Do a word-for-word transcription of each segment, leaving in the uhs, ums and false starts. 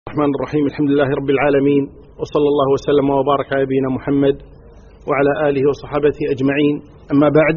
الرحمن الرحيم. الحمد لله رب العالمين، وصلى الله وسلم وبارك على نبينا محمد وعلى آله وصحابته أجمعين. أما بعد،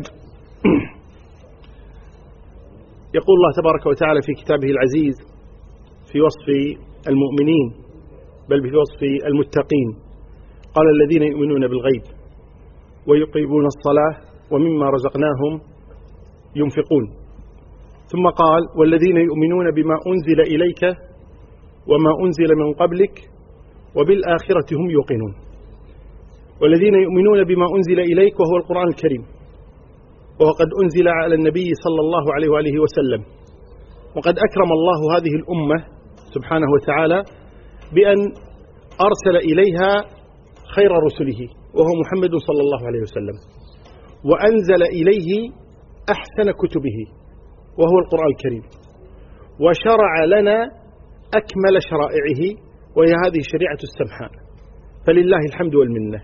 يقول الله تبارك وتعالى في كتابه العزيز في وصف المؤمنين، بل في وصف المتقين، قال: الذين يؤمنون بالغيب ويقيمون الصلاة ومما رزقناهم ينفقون. ثم قال: والذين يؤمنون بما أنزل إليك وما أنزل من قبلك وبالآخرة هم يوقنون. والذين يؤمنون بما أنزل إليك وهو القرآن الكريم، وهو قد أنزل على النبي صلى الله عليه وآله وسلم، وقد أكرم الله هذه الأمة سبحانه وتعالى بأن أرسل إليها خير رسله وهو محمد صلى الله عليه وسلم، وأنزل إليه أحسن كتبه وهو القرآن الكريم، وشرع لنا أكمل شرائعه وهي هذه الشريعة السمحاء، فلله الحمد والمنة.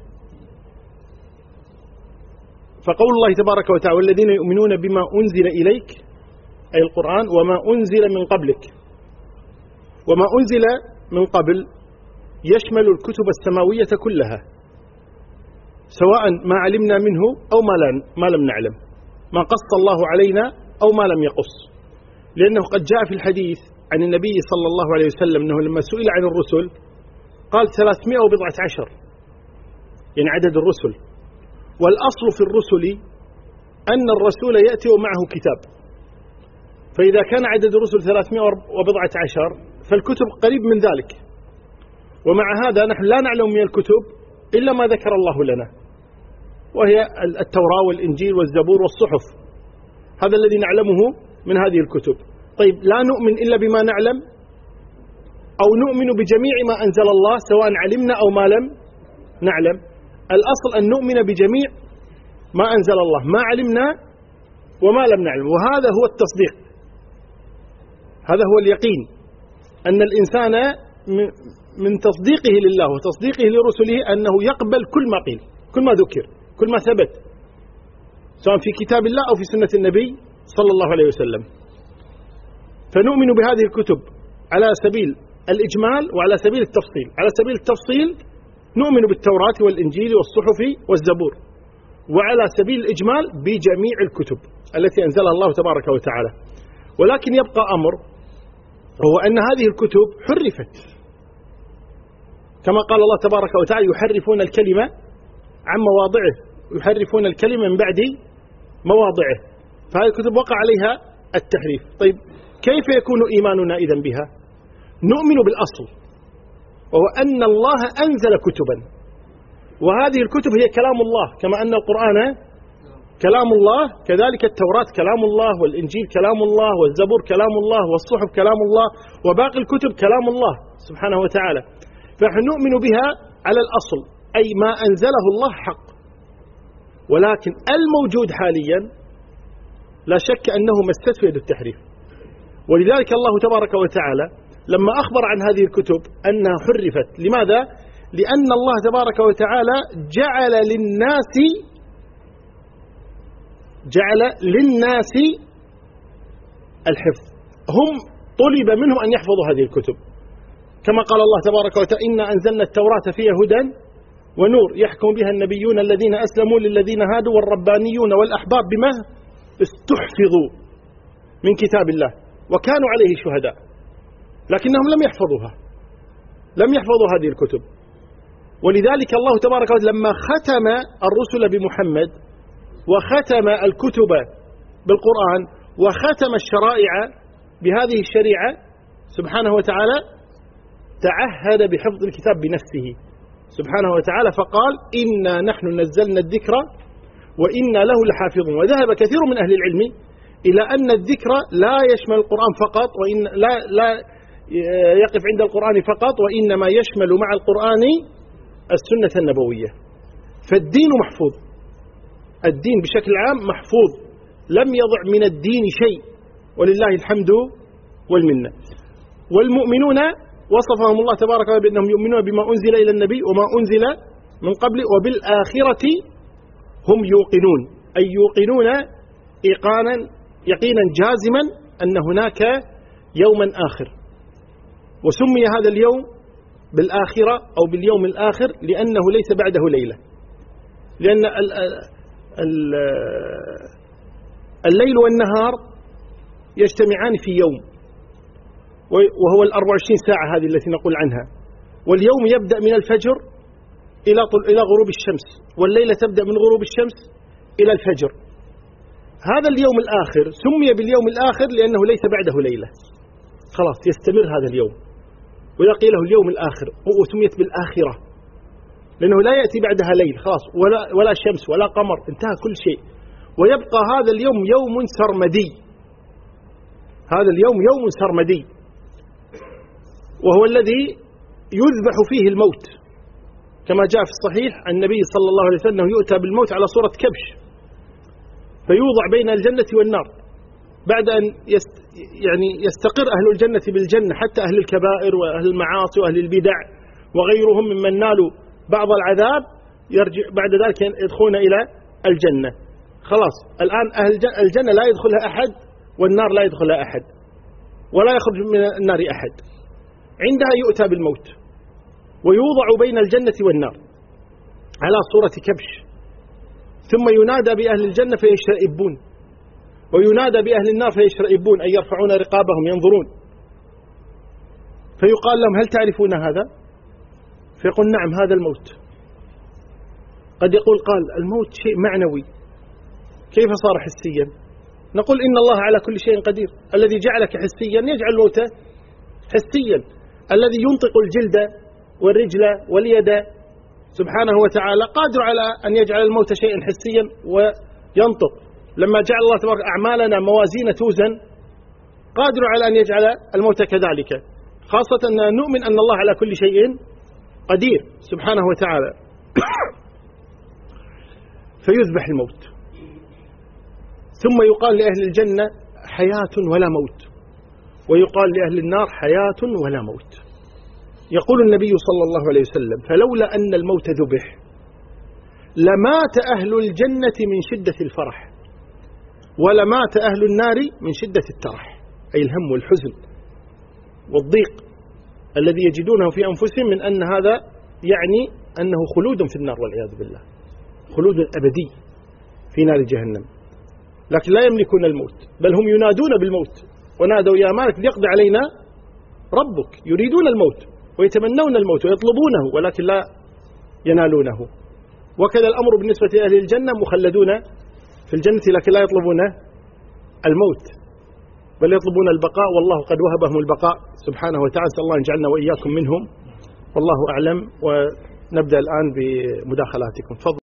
فقول الله تبارك وتعالى: والذين يؤمنون بما أنزل إليك، أي القرآن، وما أنزل من قبلك. وما أنزل من قبل يشمل الكتب السماوية كلها، سواء ما علمنا منه أو ما لم نعلم، ما قص الله علينا أو ما لم يقص، لأنه قد جاء في الحديث عن النبي صلى الله عليه وسلم أنه لما سئل عن الرسل قال ثلاثمائة وبضعة عشر، يعني عدد الرسل. والأصل في الرسل أن الرسول يأتي ومعه كتاب، فإذا كان عدد الرسل ثلاثمائة وبضعة عشر فالكتب قريب من ذلك. ومع هذا نحن لا نعلم من الكتب إلا ما ذكر الله لنا، وهي التوراة والإنجيل والزبور والصحف، هذا الذي نعلمه من هذه الكتب. طيب، لا نؤمن إلا بما نعلم، أو نؤمن بجميع ما أنزل الله سواء علمنا أو ما لم نعلم؟ الأصل أن نؤمن بجميع ما أنزل الله، ما علمنا وما لم نعلم، وهذا هو التصديق، هذا هو اليقين، أن الإنسان من تصديقه لله وتصديقه لرسله أنه يقبل كل ما قيل، كل ما ذكر، كل ما ثبت، سواء في كتاب الله أو في سنة النبي صلى الله عليه وسلم. فنؤمن بهذه الكتب على سبيل الإجمال وعلى سبيل التفصيل. على سبيل التفصيل نؤمن بالتوراة والإنجيل والصحف والزبور، وعلى سبيل الإجمال بجميع الكتب التي أنزلها الله تبارك وتعالى. ولكن يبقى أمر، هو أن هذه الكتب حرفت، كما قال الله تبارك وتعالى: يحرفون الكلمة عن مواضعه، يحرفون الكلمة من بعد مواضعه. فهذه الكتب وقع عليها التحريف. طيب، كيف يكون إيماننا إذن بها؟ نؤمن بالأصل، وهو أن الله أنزل كتبا، وهذه الكتب هي كلام الله، كما أن القرآن كلام الله، كذلك التوراة كلام الله، والإنجيل كلام الله، والزبور كلام الله، والصحف كلام الله، وباقي الكتب كلام الله سبحانه وتعالى. فنحن نؤمن بها على الأصل، أي ما أنزله الله حق. ولكن الموجود حاليا لا شك أنه مسته يد التحريف، ولذلك الله تبارك وتعالى لما أخبر عن هذه الكتب أنها حرفت، لماذا؟ لأن الله تبارك وتعالى جعل للناس جعل للناس الحفظ، هم طلب منهم أن يحفظوا هذه الكتب، كما قال الله تبارك وتعالى: إنا أنزلنا التوراة فيها هدى ونور يحكم بها النبيون الذين أسلموا للذين هادوا والربانيون والأحبار بما استحفظوا من كتاب الله وكانوا عليه شهداء، لكنهم لم يحفظوها، لم يحفظوا هذه الكتب. ولذلك الله تبارك وتعالى لما ختم الرسل بمحمد، وختم الكتب بالقرآن، وختم الشرائع بهذه الشريعة سبحانه وتعالى، تعهد بحفظ الكتاب بنفسه سبحانه وتعالى، فقال: إنا نحن نزلنا الذكر وإنا له لحافظون. وذهب كثير من أهل العلم إلى أن الذكر لا يشمل القرآن فقط، وإن لا لا يقف عند القرآن فقط، وإنما يشمل مع القرآن السنة النبوية. فالدين محفوظ، الدين بشكل عام محفوظ، لم يضع من الدين شيء، ولله الحمد والمنة. والمؤمنون وصفهم الله تبارك وتعالى بأنهم يؤمنون بما أنزل إلى النبي وما أنزل من قبل وبالآخرة هم يوقنون، أي يوقنون إيقانا يقينا جازما أن هناك يوما آخر، وسمي هذا اليوم بالآخرة أو باليوم الآخر لأنه ليس بعده ليلة، لأن الليل والنهار يجتمعان في يوم، وهو الأربع وعشرين ساعة هذه التي نقول عنها، واليوم يبدأ من الفجر إلى إلى غروب الشمس، والليلة تبدأ من غروب الشمس إلى الفجر. هذا اليوم الآخر سمي باليوم الآخر لأنه ليس بعده ليلة، خلاص يستمر هذا اليوم، وإذا قيل له اليوم الآخر وسميت بالآخرة لأنه لا يأتي بعدها ليل، خلاص ولا ولا شمس ولا قمر، انتهى كل شيء، ويبقى هذا اليوم يوم سرمدي. هذا اليوم يوم سرمدي، وهو الذي يذبح فيه الموت، كما جاء في الصحيح عن النبي صلى الله عليه وسلم يؤتى بالموت على صورة كبش، فيوضع بين الجنة والنار بعد أن يست يعني يستقر أهل الجنة بالجنة، حتى أهل الكبائر وأهل المعاصي وأهل البدع وغيرهم ممن نالوا بعض العذاب يرجع بعد ذلك يدخلون إلى الجنة. خلاص الآن أهل الجنة لا يدخلها أحد، والنار لا يدخلها أحد، ولا يخرج من النار أحد. عندها يؤتى بالموت ويوضع بين الجنة والنار على صورة كبش، ثم ينادى بأهل الجنة فيشرئبون، وينادى بأهل النار فيشرئبون، أي يرفعون رقابهم ينظرون، فيقال لهم هل تعرفون هذا؟ فيقول نعم هذا الموت. قد يقول قال الموت شيء معنوي، كيف صار حسيا؟ نقول إن الله على كل شيء قدير، الذي جعلك حسيا يجعل الموت حسيا، الذي ينطق الجلد والرجل واليد سبحانه وتعالى قادر على أن يجعل الموت شيئا حسيا وينطق. لما جعل الله تبارك أعمالنا موازين توزن قادر على أن يجعل الموت كذلك، خاصة أن نؤمن أن الله على كل شيء قدير سبحانه وتعالى. فيذبح الموت، ثم يقال لأهل الجنة حياة ولا موت، ويقال لأهل النار حياة ولا موت. يقول النبي صلى الله عليه وسلم فلولا أن الموت ذبح لمات أهل الجنة من شدة الفرح، ولمات أهل النار من شدة الترح، أي الهم والحزن والضيق الذي يجدونه في أنفسهم من أن هذا يعني أنه خلود في النار والعياذ بالله، خلود أبدي في نار جهنم. لكن لا يملكون الموت، بل هم ينادون بالموت، ونادوا يا مالك ليقضي علينا ربك، يريدون الموت ويتمنون الموت ويطلبونه ولكن لا ينالونه. وكذا الأمر بالنسبة لأهل الجنة، مخلدون في الجنة لكن لا يطلبون الموت بل يطلبون البقاء، والله قد وهبهم البقاء سبحانه وتعالى. نسأل الله أن يجعلنا وإياكم منهم، والله أعلم. ونبدأ الآن بمداخلاتكم. تفضل.